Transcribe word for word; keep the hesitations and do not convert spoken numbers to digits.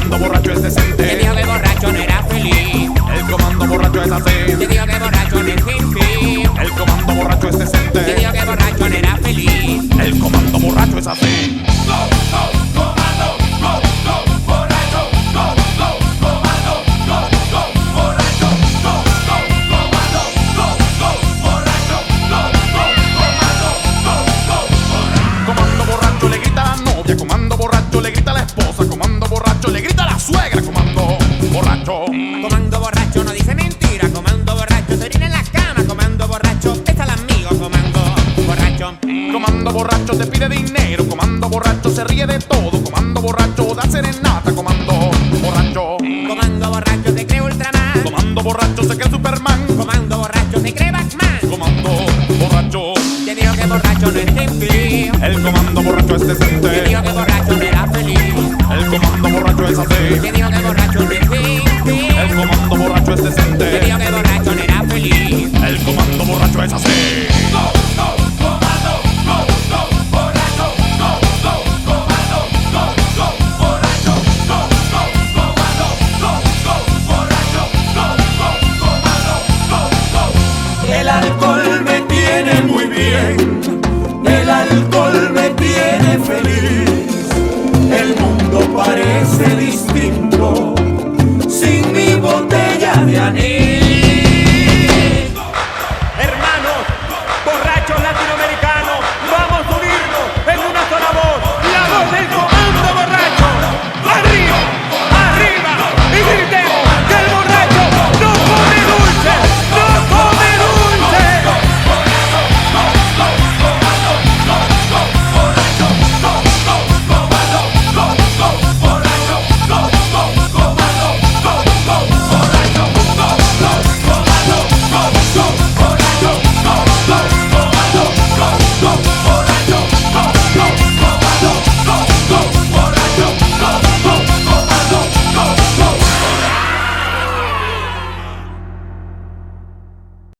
comando borracho es decente. Te digo que borracho no era feliz. El comando borracho es así. Te digo que borracho no es hippie. El comando borracho es decente. Te digo que borracho no era feliz. El comando borracho es así. Go, go, comando, go, go, borracho, go, go, comando, go, go, borracho, go, go, comando, go, go, borracho, go, go, comando, go, go, borracho. Comando borracho le grita a la novia, comando borracho le grita a la esposa, comando borracho le grita a la suegra, comando borracho. Comando borracho no dice mentira. Comando borracho se orina en la cama. Comando borracho besa al amigo. Comando borracho. Comando borracho te pide dinero, comando borracho se ríe de todo, comando borracho da serenata, comando borracho. Comando borracho te cree Ultraman. Comando borracho se cree Superman, Comando borracho te cree Batman. comando borracho. Te digo que borracho no es simple. El comando borracho es Te decente. digo que borracho no era feliz. El comando borracho es así. Te digo que borracho no es hippie. El comando borracho es Te decente. digo que borracho no era feliz. El comando borracho es así. Go, go, comando, go, go, borracho, go, go, comando, go, go, borracho, go, go, comando, go, go, borracho, go, go, comando, go, go. El alcohol me tiene muy bien, el alcohol